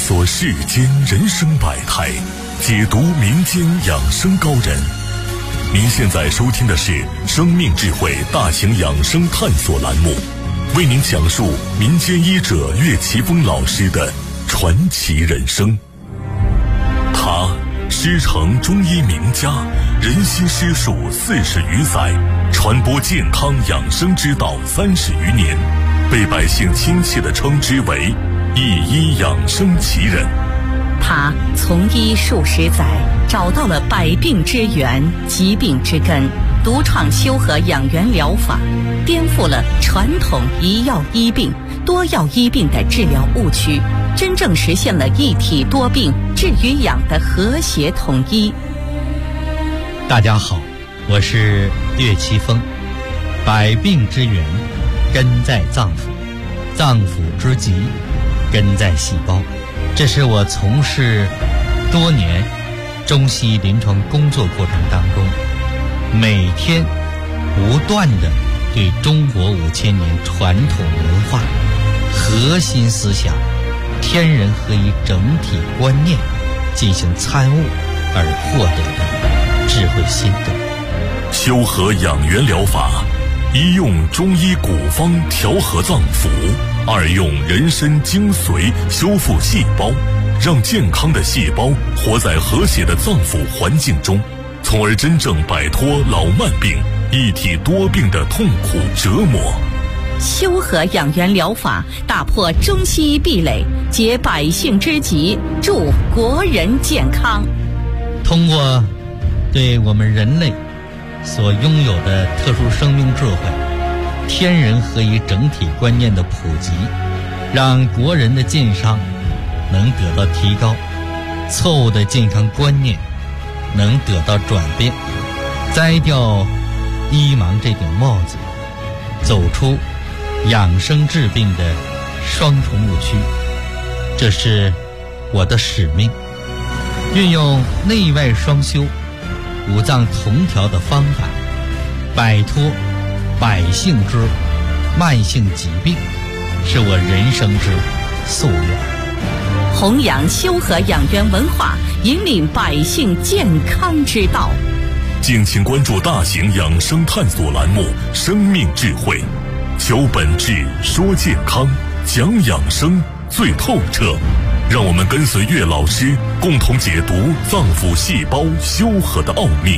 索世间人生百态，解读民间养生高人。您现在收听的是生命智慧大型养生探索栏目，为您讲述民间医者岳奇峰老师的传奇人生。他师承中医名家，人心师术40余载，传播健康养生之道30余年，被百姓亲切地称之为一医养生奇人。 他从医数十载，找到了百病之源、疾病之根，独创修和养元疗法，颠覆了传统一药医病、多药医病的治疗误区，真正实现了一体多病、治与养的和谐统一。 大家好，我是岳奇峰。百病之源根在脏腑，脏腑之疾根在细胞。这是我从事多年中西医临床工作过程当中，每天不断的对中国5000年传统文化核心思想天人合一整体观念进行参悟而获得的智慧心得。 修和养元疗法，一用中医古方调和脏腑，二用人参精髓修复细胞，让健康的细胞活在和谐的脏腑环境中，从而真正摆脱老慢病、一体多病的痛苦折磨。 修和养元疗法打破中西医壁垒，解百姓之急，助国人健康。 通过对我们人类所拥有的特殊生命智慧、天人合一整体观念的普及，让国人的健康能得到提高，错误的健康观念能得到转变，摘掉医盲这顶帽子，走出养生治病的双重误区。这是我的使命，运用内外双修、五脏同调的方法，摆脱百姓之慢性疾病，是我人生之夙愿。 弘扬修和养元文化，引领百姓健康之道。 敬请关注大型养生探索栏目《生命智慧》，求本质，说健康，讲养生最透彻。让我们跟随岳老师，共同解读脏腑细胞修和的奥秘。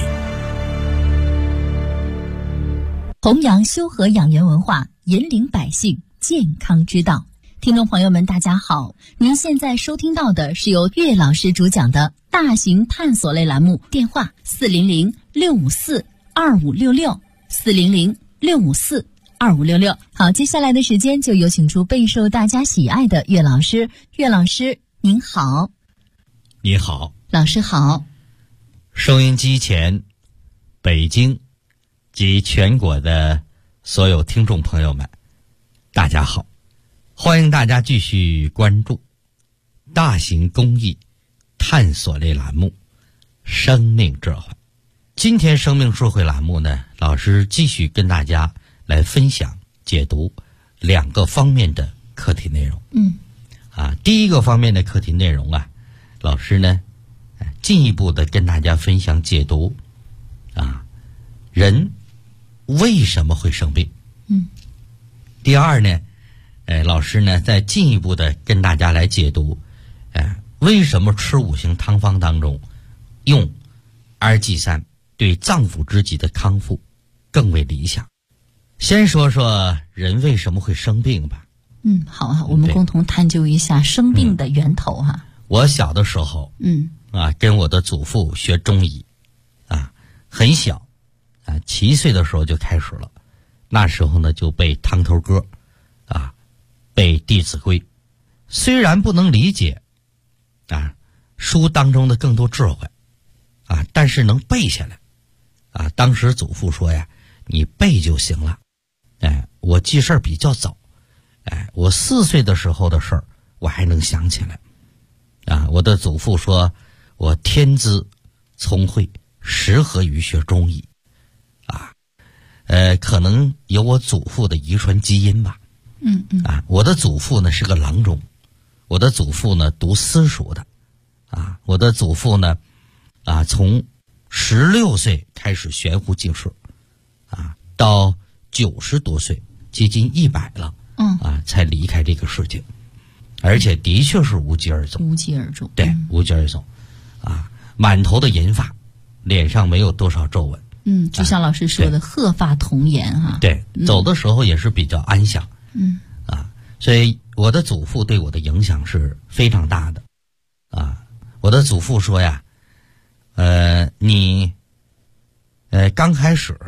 弘扬修和养元文化，引领百姓健康之道。听众朋友们，大家好，您现在收听到的是由岳老师主讲的大型探索类栏目，电话400-654-2566，400-654-2566。好，接下来的时间就有请出备受大家喜爱的岳老师。岳老师您好。 你好。 老师好。 收音机前北京及全国的所有听众朋友们，大家好，欢迎大家继续关注大型公益探索类栏目《生命智慧》。今天生命智慧栏目呢，老师继续跟大家来分享解读2个方面的课题内容。第一个方面的课题内容啊，老师呢进一步的跟大家分享解读人为什么会生病。第二呢，老师呢再进一步的跟大家来解读为什么吃5行汤方当中用2G3对脏腑之疾的康复更为理想。先说说人为什么会生病吧。 好啊，我们共同探究一下生病的源头哈。 我小的时候跟我的祖父学中医很小7岁的时候就开始了。那时候呢就背汤头歌背弟子规，虽然不能理解书当中的更多智慧但是能背下来当时祖父说呀，你背就行了。我记事儿比较早，我4岁的时候的事儿我还能想起来我的祖父说我天资聪慧，适合于学中医可能有我祖父的遗传基因吧。我的祖父呢是个郎中， 我的祖父呢读私塾的，我的祖父呢从16岁开始悬壶济世，到90多岁，接近100了，才离开这个世界，而且的确是无疾而终。 无疾而终， 对，无疾而终，满头的银发，脸上没有多少皱纹。 就像老师说的，鹤发童颜哈。 对，走的时候也是比较安详。所以我的祖父对我的影响是非常大的。我的祖父说呀，你刚开始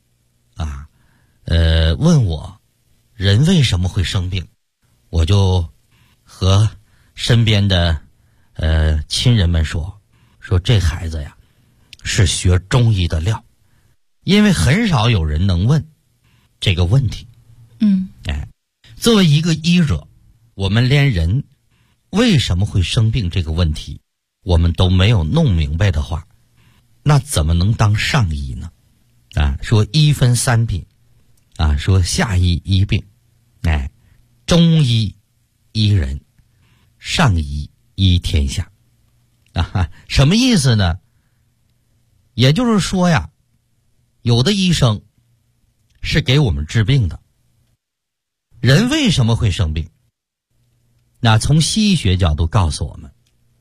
问我人为什么会生病，我就和身边的亲人们说这孩子呀是学中医的料，因为很少有人能问这个问题。作为一个医者，我们连人为什么会生病这个问题我们都没有弄明白的话，那怎么能当上医呢？说医分3品，说下医医病，中医医人，上医医天下。什么意思呢？也就是说呀，有的医生是给我们治病的。人为什么会生病？那从西医学角度告诉我们，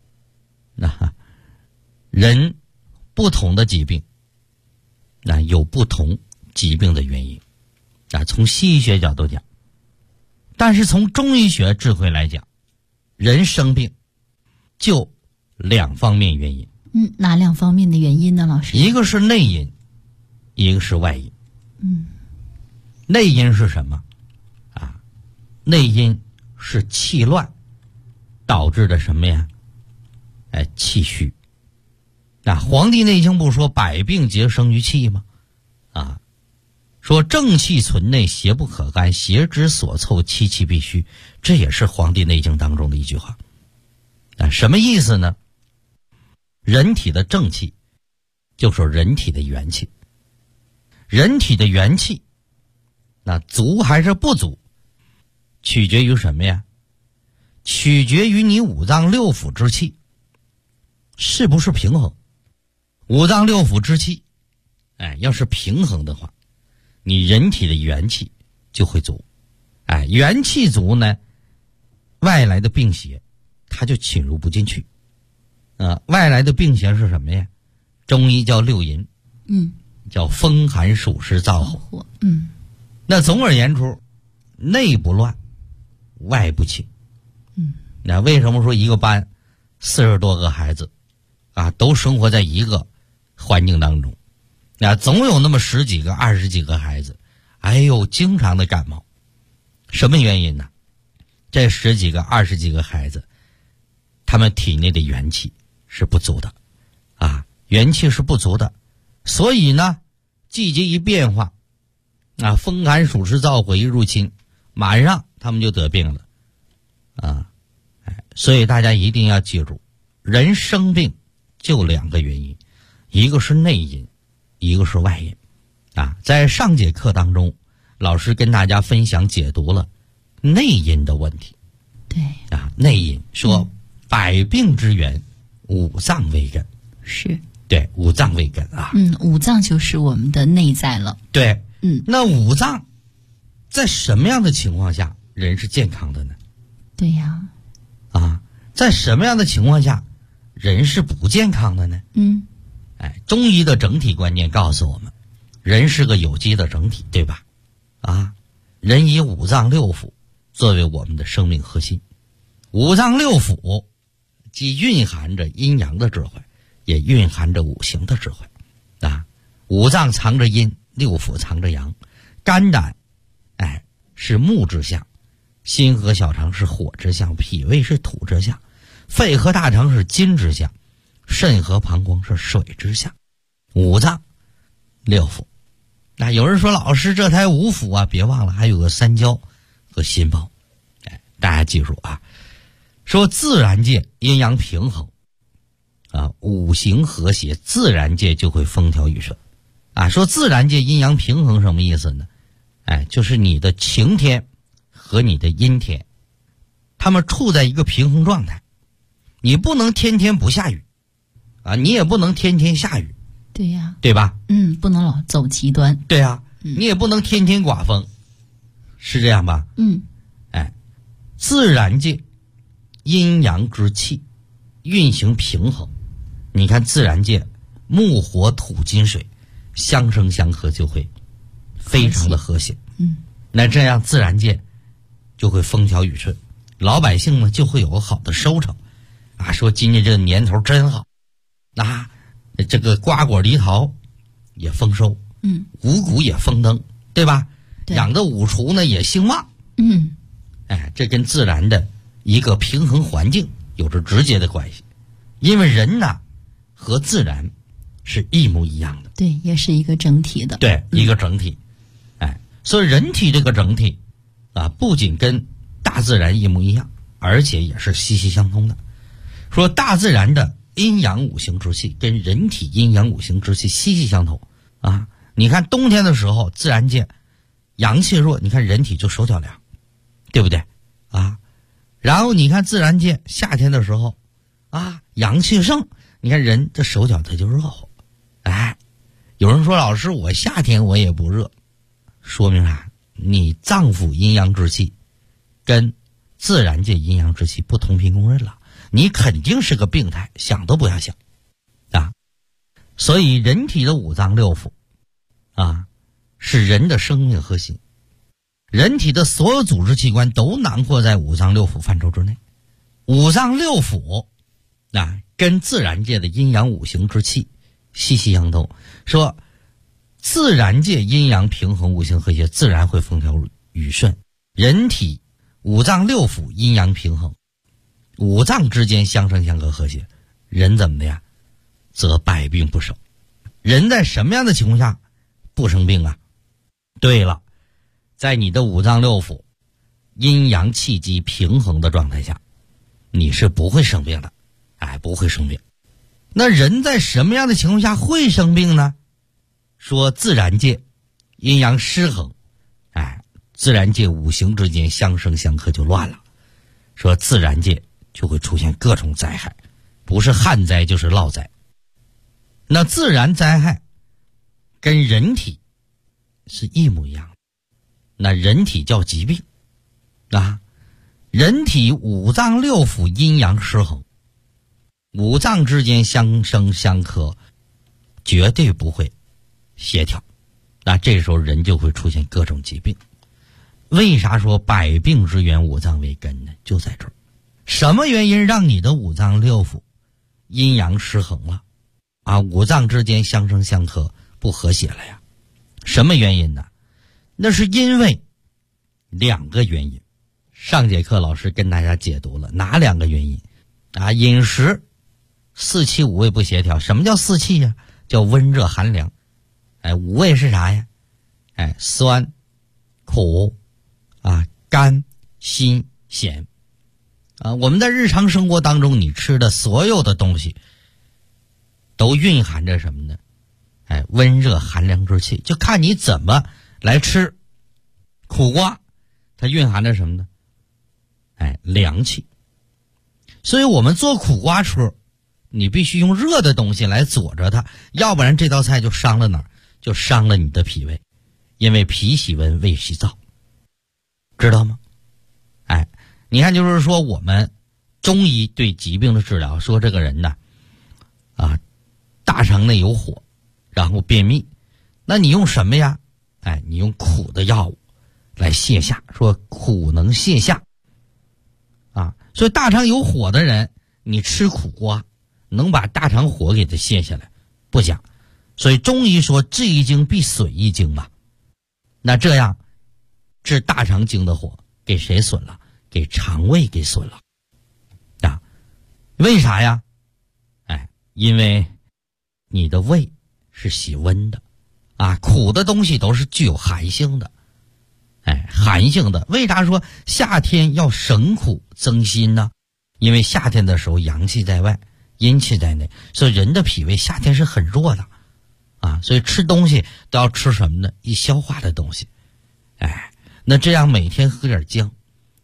人不同的疾病，有不同疾病的原因。从西医学角度讲，但是从中医学智慧来讲，人生病就2方面原因。 哪2方面的原因呢，老师？ 一个是内因，一个是外因。内因是什么？内因是气乱导致的什么呀？气虚。《黄帝内经》不说百病皆生于气吗？说正气存内，邪不可干，邪之所凑，气气必虚。这也是《黄帝内经》当中的一句话。什么意思呢？人体的正气就是人体的元气，人体的元气足还是不足，取决于什么呀？取决于你5脏6腑之气是不是平衡。5脏6腑之气要是平衡的话，你人体的元气就会足。元气足呢，外来的病邪它就侵入不进去。外来的病邪是什么呀？中医叫6淫，叫风寒暑湿燥火。那总而言之，内不乱，外不侵。那为什么说一个班40多个孩子都生活在一个环境当中，总有那么10几个20几个孩子经常的感冒。什么原因呢？这10几个20几个孩子他们体内的元气是不足的元气是不足的，所以呢季节一变化风寒暑湿燥火一入侵，马上他们就得病了所以大家一定要记住，人生病就2个原因，一个是内因，一个是外因在上节课当中，老师跟大家分享解读了内因的问题。 对内因说百病之源5脏为根。 是， 对，5脏为根 5脏就是我们的内在了。 对，那5脏在什么样的情况下人是健康的呢？ 对呀。 在什么样的情况下人是不健康的呢？中医的整体观念告诉我们，人是个有机的整体，对吧？人以5脏6腑作为我们的生命核心。5脏6腑既蕴含着阴阳的智慧，也蕴含着5行的智慧5脏藏着阴，6腑藏着阳。肝胆是木之象，心和小肠是火之象，脾胃是土之象，肺和大肠是金之象，肾和膀胱是水之象。5脏6腑。有人说老师这才5腑别忘了还有个三焦和心包。大家记住说自然界阴阳平衡5行和谐，自然界就会风调雨顺说自然界阴阳平衡什么意思呢？就是你的晴天和你的阴天它们处在一个平衡状态。你不能天天不下雨啊，你也不能天天下雨。 对呀， 对吧？ 不能老走极端。 对呀，你也不能天天刮风，是这样吧？自然界阴阳之气运行平衡。你看自然界木火土金水相生相克，就会非常的和谐。那这样自然界就会风调雨顺，老百姓呢就会有个好的收成啊。说今年这个年头真好，这个瓜果梨桃也丰收，五谷也丰登，对吧？ 对， 养的五畜呢也兴旺。这跟自然的一个平衡环境有着直接的关系。因为人呢和自然是一模一样的， 对，也是一个整体的， 对，一个整体。所以人体这个整体啊，不仅跟大自然一模一样，而且也是息息相通的。说大自然的阴阳五行之气跟人体阴阳五行之气息息相通啊。你看冬天的时候，自然界阳气弱，你看人体就手脚凉，对不对啊？然后你看自然界夏天的时候啊，阳气盛，你看人这手脚它就热乎。有人说老师我夏天我也不热，说明啥？你脏腑阴阳之气跟自然界阴阳之气不同频共振了，你肯定是个病态，想都不要想啊！所以人体的五脏六腑啊，是人的生命核心，人体的所有组织器官都囊括在五脏六腑范畴之内。五脏六腑跟自然界的阴阳五行之气息息相通。说自然界阴阳平衡，五行和谐，自然会风调雨顺。人体五脏六腑阴阳平衡，五脏之间相生相克和谐，人怎么的呀？则百病不生。人在什么样的情况下不生病啊？对了，在你的五脏六腑阴阳气机平衡的状态下，你是不会生病的，不会生病。那人在什么样的情况下会生病呢？说自然界阴阳失衡，自然界五行之间相生相克就乱了，说自然界就会出现各种灾害，不是旱灾就是涝灾。那自然灾害跟人体是一模一样的，那人体叫疾病人体五脏六腑阴阳失衡，五脏之间相生相克，绝对不会协调，那这时候人就会出现各种疾病。为啥说百病之源五脏为根呢？就在这儿。什么原因让你的五脏六腑阴阳失衡了五脏之间相生相克不和谐了呀？什么原因呢？那是因为两个原因。上节课老师跟大家解读了哪两个原因饮食四气五味不协调。什么叫四气呀？叫温热寒凉。五味是啥呀？酸苦甘辛咸我们在日常生活当中你吃的所有的东西都蕴含着什么呢？温热寒凉之气，就看你怎么来吃。苦瓜它蕴含着什么呢？凉气。所以我们做苦瓜吃，你必须用热的东西来佐着它，要不然这道菜就伤了哪儿？就伤了你的脾胃。因为脾喜温，胃喜燥，知道吗？你看就是说我们中医对疾病的治疗，说这个人呢大肠内有火，然后便秘，那你用什么呀？你用苦的药物来泻下，说苦能泻下所以大肠有火的人，你吃苦瓜能把大肠火给它泻下来，不假。所以中医说治一经必损一经嘛，那这样治大肠经的火给谁损了？给肠胃给损了为啥呀？因为你的胃是喜温的苦的东西都是具有寒性的寒性的。为啥说夏天要省苦增辛呢？因为夏天的时候阳气在外，阴气在内，所以人的脾胃夏天是很弱的所以吃东西都要吃什么呢？易消化的东西那这样每天喝点姜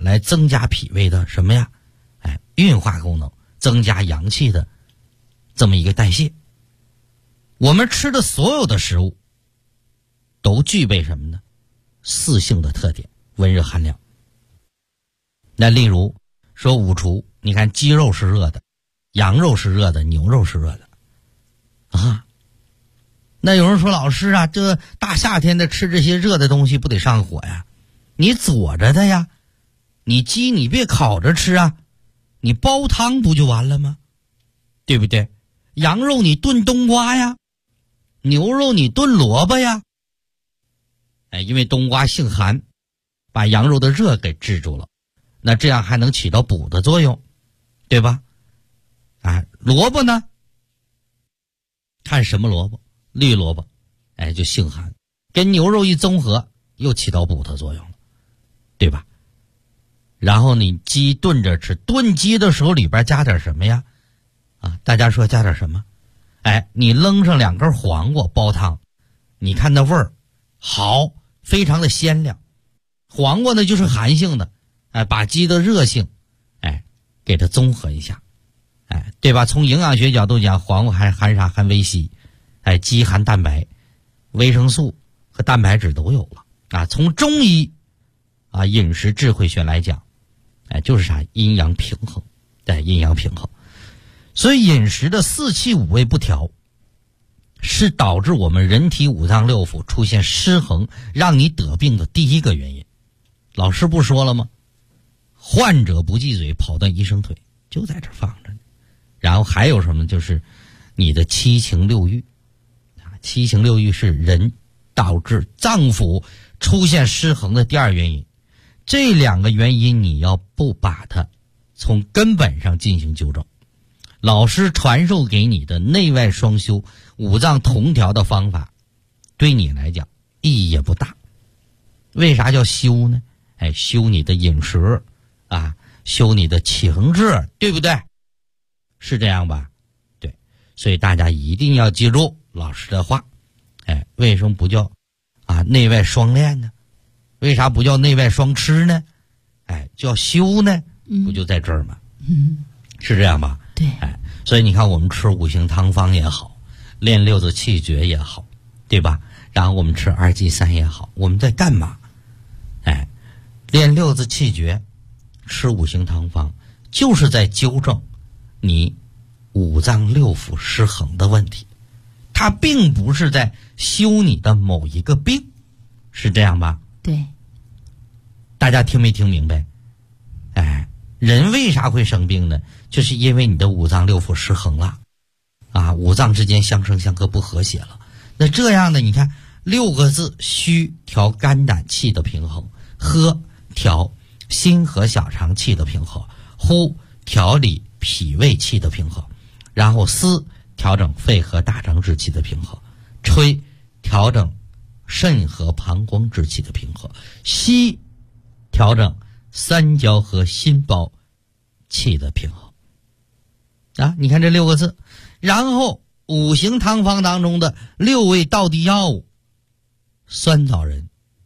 来增加脾胃的什么呀？运化功能，增加阳气的这么一个代谢。我们吃的所有的食物都具备什么呢？四性的特点，温热寒凉。那例如说五畜，你看鸡肉是热的，羊肉是热的，牛肉是热的啊。那有人说老师啊，这大夏天的吃这些热的东西不得上火呀？你佐着的呀，你鸡你别烤着吃啊，你煲汤不就完了吗？对不对？羊肉你炖冬瓜呀，牛肉你炖萝卜呀。因为冬瓜性寒，把羊肉的热给制住了，那这样还能起到补的作用，对吧？萝卜呢？看什么萝卜？绿萝卜，就性寒，跟牛肉一综合，又起到补的作用了，对吧？然后你鸡炖着吃，炖鸡的时候里边加点什么呀？大家说加点什么？你扔上2根黄瓜煲汤，你看那味儿好，非常的鲜亮。黄瓜呢就是寒性的，把鸡的热性给它综合一下，对吧？从营养学角度讲，黄瓜含啥？含维 C，鸡含蛋白，维生素和蛋白质都有了从中医饮食智慧学来讲，就是啥？阴阳平衡，阴阳平衡。所以饮食的四气五味不调，是导致我们人体五脏六腑出现失衡，让你得病的第一个原因。老师不说了吗？患者不忌嘴，跑断一生腿，就在这放着呢。然后还有什么？就是你的七情六欲七情六欲是人导致脏腑出现失衡的第二原因。这2个原因你要不把它从根本上进行纠正，老师传授给你的内外双修、五脏同调的方法，对你来讲意义也不大。为啥叫修呢？修你的饮食修你的情志，对不对？是这样吧？对，所以大家一定要记住老师的话。为什么不叫内外双练呢？为啥不叫内外双吃呢？叫修呢？不就在这儿吗？是这样吧？ 对。 所以你看我们吃五行汤方也好，练六字气诀也好，对吧？然后我们吃2忌3也好，我们在干嘛？练六字气诀，吃五行汤方，就是在纠正你五脏六腑失衡的问题。它并不是在修你的某一个病，是这样吧？ 对。 大家听没听明白？人为啥会生病呢？就是因为你的五脏六腑失衡了五脏之间相生相克不和谐了。那这样的你看6个字：虚调肝胆气的平衡，喝调心和小肠气的平衡，呼调理脾胃气的平衡，然后思调整肺和大肠之气的平衡，吹调整肾和膀胱之气的平衡，吸调整三焦和心包气的平衡你看这6个字。然后五行汤方当中的6味道地药物，酸枣仁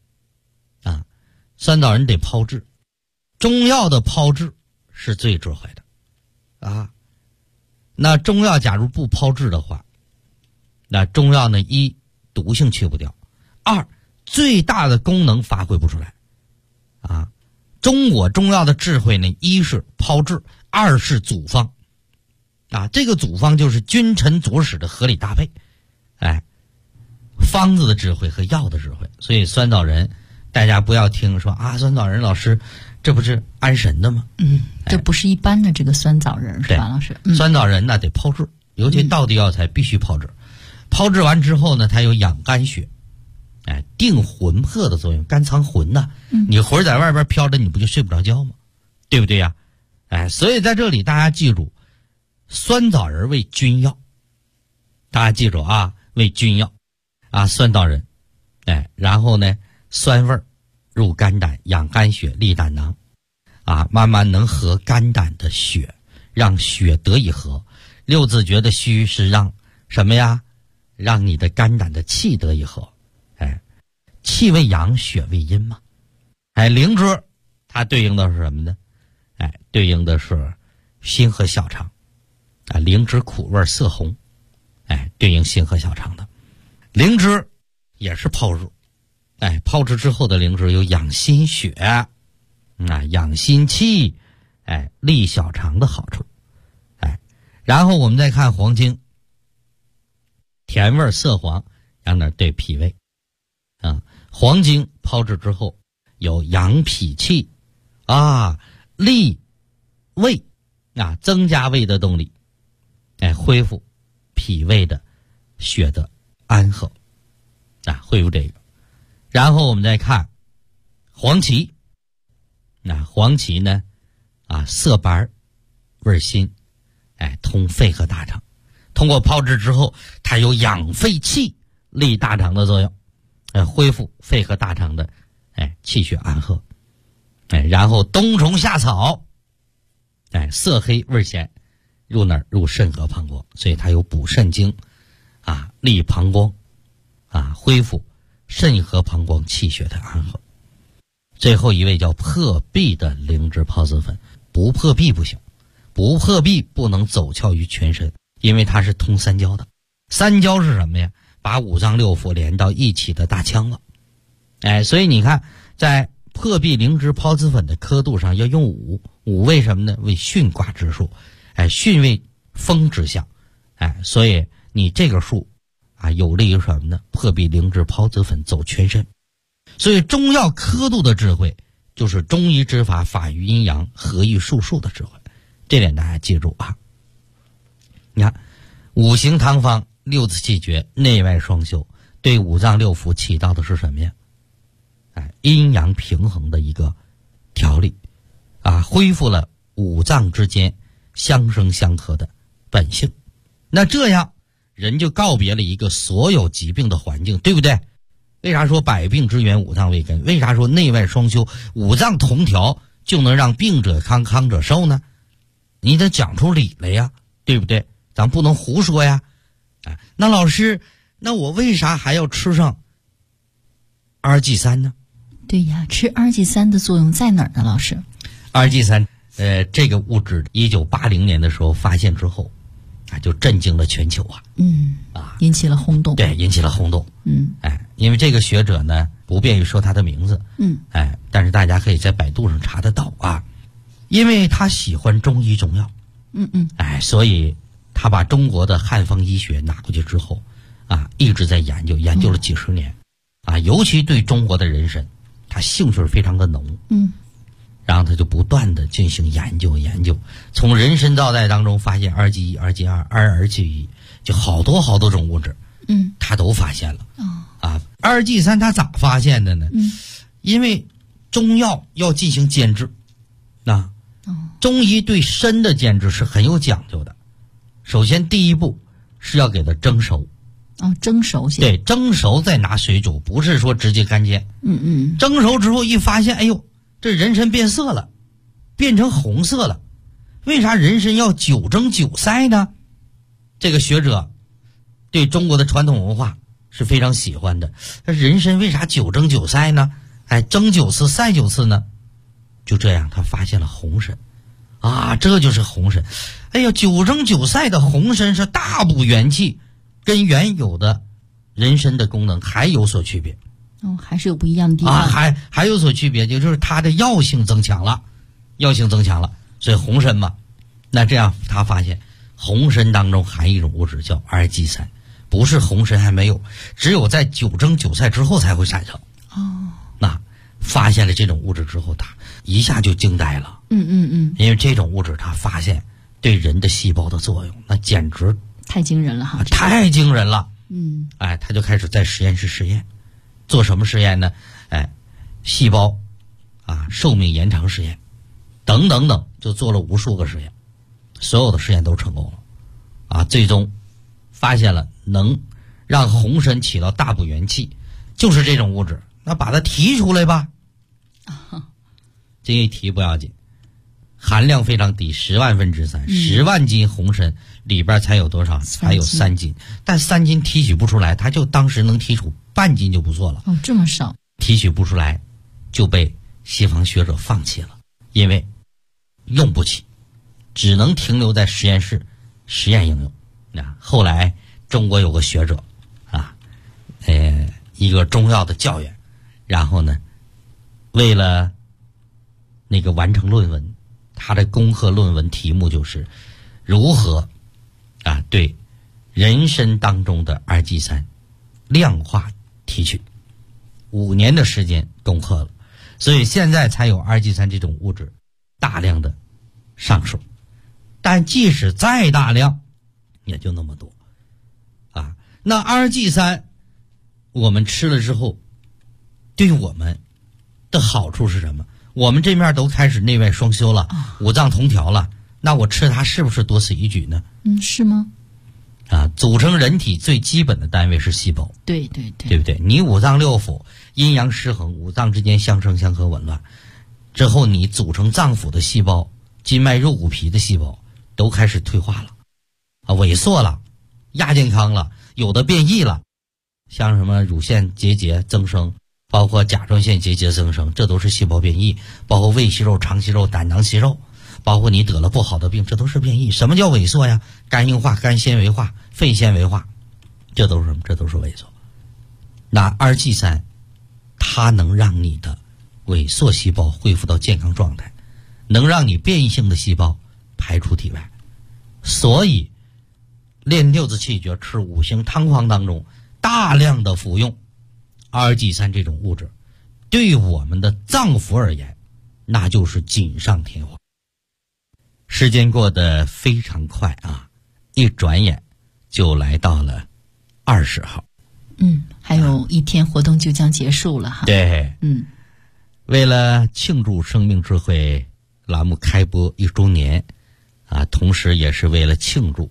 酸枣仁得炮制，中药的炮制是最智慧的那中药假如不炮制的话，那中药呢，一毒性去不掉，二最大的功能发挥不出来中国中药的智慧呢，一是炮制，二是组方这个组方就是君臣佐使的合理搭配方子的智慧和药的智慧。所以酸枣仁大家不要听说酸枣仁老师这不是安神的吗？ 这不是一般的这个酸枣仁是吧，老师？ 酸枣仁呢得炮制，尤其道地药材必须炮制。炮制完之后呢，它有养肝血定魂魄的作用，肝藏魂你魂在外边飘着，你不就睡不着觉吗？对不对呀？所以在这里大家记住，酸枣仁为君药，大家记住为君药酸枣仁然后呢酸味儿入肝胆，养肝血，利胆囊慢慢能和肝胆的血，让血得以和。6字诀的虚是让什么呀？让你的肝胆的气得以和气为阳，血为阴嘛。灵芝它对应的是什么呢？对应的是心和小肠灵芝苦味色红，对应心和小肠的。灵芝也是泡制，泡制之后的灵芝有养心血养心气利小肠的好处。然后我们再看黄精，甜味色黄，让那对脾胃黄精泡制之后有养脾气利胃增加胃的动力，恢复脾胃的血的安和恢复这个。然后我们再看黄芪，黄芪呢色白味辛，通肺和大肠，通过泡制之后它有养肺气利大肠的作用，恢复肺和大肠的气血安和。然后冬虫夏草色黑味咸，入哪儿？入肾和膀胱，所以它有补肾精利膀胱恢复肾和膀胱气血的安和。最后一位叫破壁的灵芝孢子粉，不破壁不行，不破壁不能走窍于全身，因为它是通三焦的。三焦是什么呀？把五脏六腑连到一起的大腔子。所以你看在破壁灵芝孢子粉的刻度上要用5为什么呢？为巽卦之数，巽为风之象，所以你这个数有利于什么呢？破壁灵芝孢子粉走全身。所以中药刻度的智慧就是中医之法，法于阴阳，合于术数的智慧，这点大家记住你看五行汤方6次气绝，内外双修，对五脏六腑起到的是什么呀？阴阳平衡的一个调理恢复了五脏之间相生相克的本性。那这样人就告别了一个所有疾病的环境，对不对？为啥说百病之源五脏为根？为啥说内外双修，五脏同调就能让病者康，康者寿呢？你得讲出理来呀，对不对？咱不能胡说呀。那老师，那我为啥还要吃上2G3呢？ 对呀，吃2G3的作用在哪儿呢？老师 ，2G3这个物质1980年的时候发现之后就震惊了全球引起了轰动。 对，引起了轰动。因为这个学者呢不便于说他的名字，但是大家可以在百度上查得到因为他喜欢中医中药，所以他把中国的汉方医学拿过去之后一直在研究了几十年尤其对中国的人参他兴趣非常的浓，然后他就不断的进行研究，从人参皂苷当中发现2G1、2G2、2G1，就好多种物质，他都发现了。2G3他咋发现的呢？因为中药要进行煎制，中医对参的煎制是很有讲究的。首先第一步是要给它蒸熟。 蒸熟先。 对，蒸熟再拿水煮，不是说直接干煎。蒸熟之后一发现，哎呦，这人参变色了，变成红色了。为啥人参要9蒸9晒呢？这个学者对中国的传统文化是非常喜欢的。人参为啥9蒸9晒呢？蒸9次晒9次呢？就这样他发现了红参这就是红参。9蒸9晒的红参是大补元气，跟原有的人参的功能还有所区别。 还是有不一样的地方。 还有所区别，就是它的药性增强了，所以红参嘛，那这样他发现红参当中含一种物质叫2G3，不是红参还没有，只有在9蒸9晒之后才会产生。那发现了这种物质之后，他一下就惊呆了。因为这种物质他发现对人的细胞的作用，那简直太惊人了太惊人了。他就开始在实验室实验，做什么实验呢？细胞寿命延长实验，等，就做了无数个实验，所有的实验都成功了。最终发现了能让红参起到大补元气，就是这种物质。那把它提出来吧。这一提不要紧，含量非常低，10万分之3，10万斤红参里边才有多少？才有3斤，但3斤提取不出来，他就当时能提出半斤就不错了。 这么少， 提取不出来就被西方学者放弃了，因为用不起，只能停留在实验室实验应用。后来中国有个学者一个中药的教员，然后呢为了那个完成论文，他的攻克论文题目就是如何对人参当中的二剂三量化提取，5年的时间攻克了，所以现在才有二剂三这种物质大量的上手。但即使再大量也就那么多那二剂三我们吃了之后对我们的好处是什么？我们这面都开始内外双修了，五脏同调了，那我吃它是不是多此一举呢？ 是吗？ 组成人体最基本的单位是细胞， 对对对， 对不对？你五脏六腑阴阳失衡，五脏之间相生相克紊乱之后，你组成脏腑的细胞，筋脉肉骨皮的细胞都开始退化了萎缩了，亚健康了，有的变异了，像什么乳腺结节增生，包括甲状腺结节增生，这都是细胞变异，包括胃息肉、肠息肉、胆囊息肉，包括你得了不好的病，这都是变异。什么叫萎缩呀？肝硬化、肝纤维化、肺纤维化，这都是什么？这都是萎缩。那二剂三它能让你的萎缩细胞恢复到健康状态，能让你变异性的细胞排出体外。所以练六字气诀吃五行汤方当中大量的服用二剂三这种物质，对我们的脏腑而言那就是锦上添花。时间过得非常快一转眼就来到了20号。 还有一天活动就将结束了对，为了庆祝生命智慧栏目开播1周年同时也是为了庆祝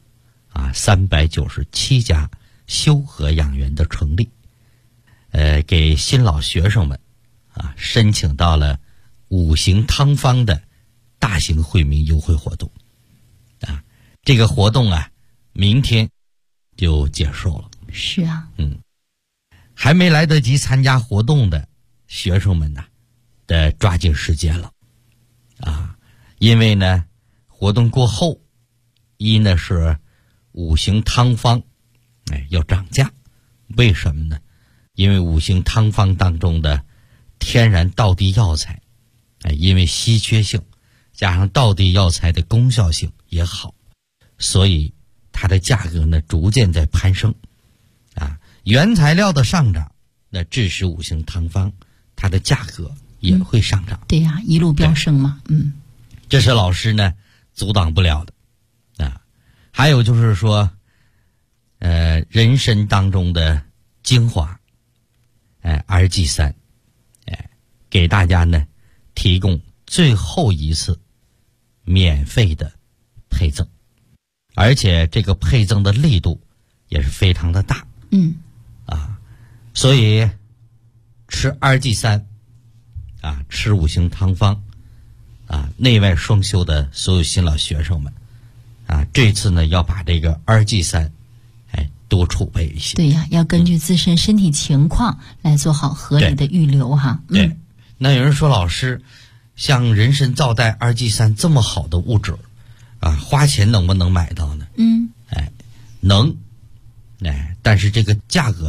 397家修和养元的成立，给新老学生们申请到了五行汤方的大型惠民优惠活动这个活动明天就结束了。 是还没来得及参加活动的学生们得抓紧时间了因为呢活动过后，一呢是五行汤方要涨价。为什么呢？因为五行汤方当中的天然道地药材因为稀缺性加上道地药材的功效性也好，所以它的价格呢逐渐在攀升原材料的上涨那致使五行汤方它的价格也会上涨。 对呀，一路飙升嘛。 这是老师呢阻挡不了的还有就是说人参当中的精华二剂三给大家呢提供最后一次免费的配赠，而且这个配赠的力度也是非常的大所以吃二剂三吃五行汤方内外双修的所有新老学生们这次呢要把这个二剂三多储备一些。 对呀，要根据自身身体情况来做好合理的预留对，那有人说老师，像人参皂苷二剂三这么好的物质花钱能不能买到呢？能但是这个价格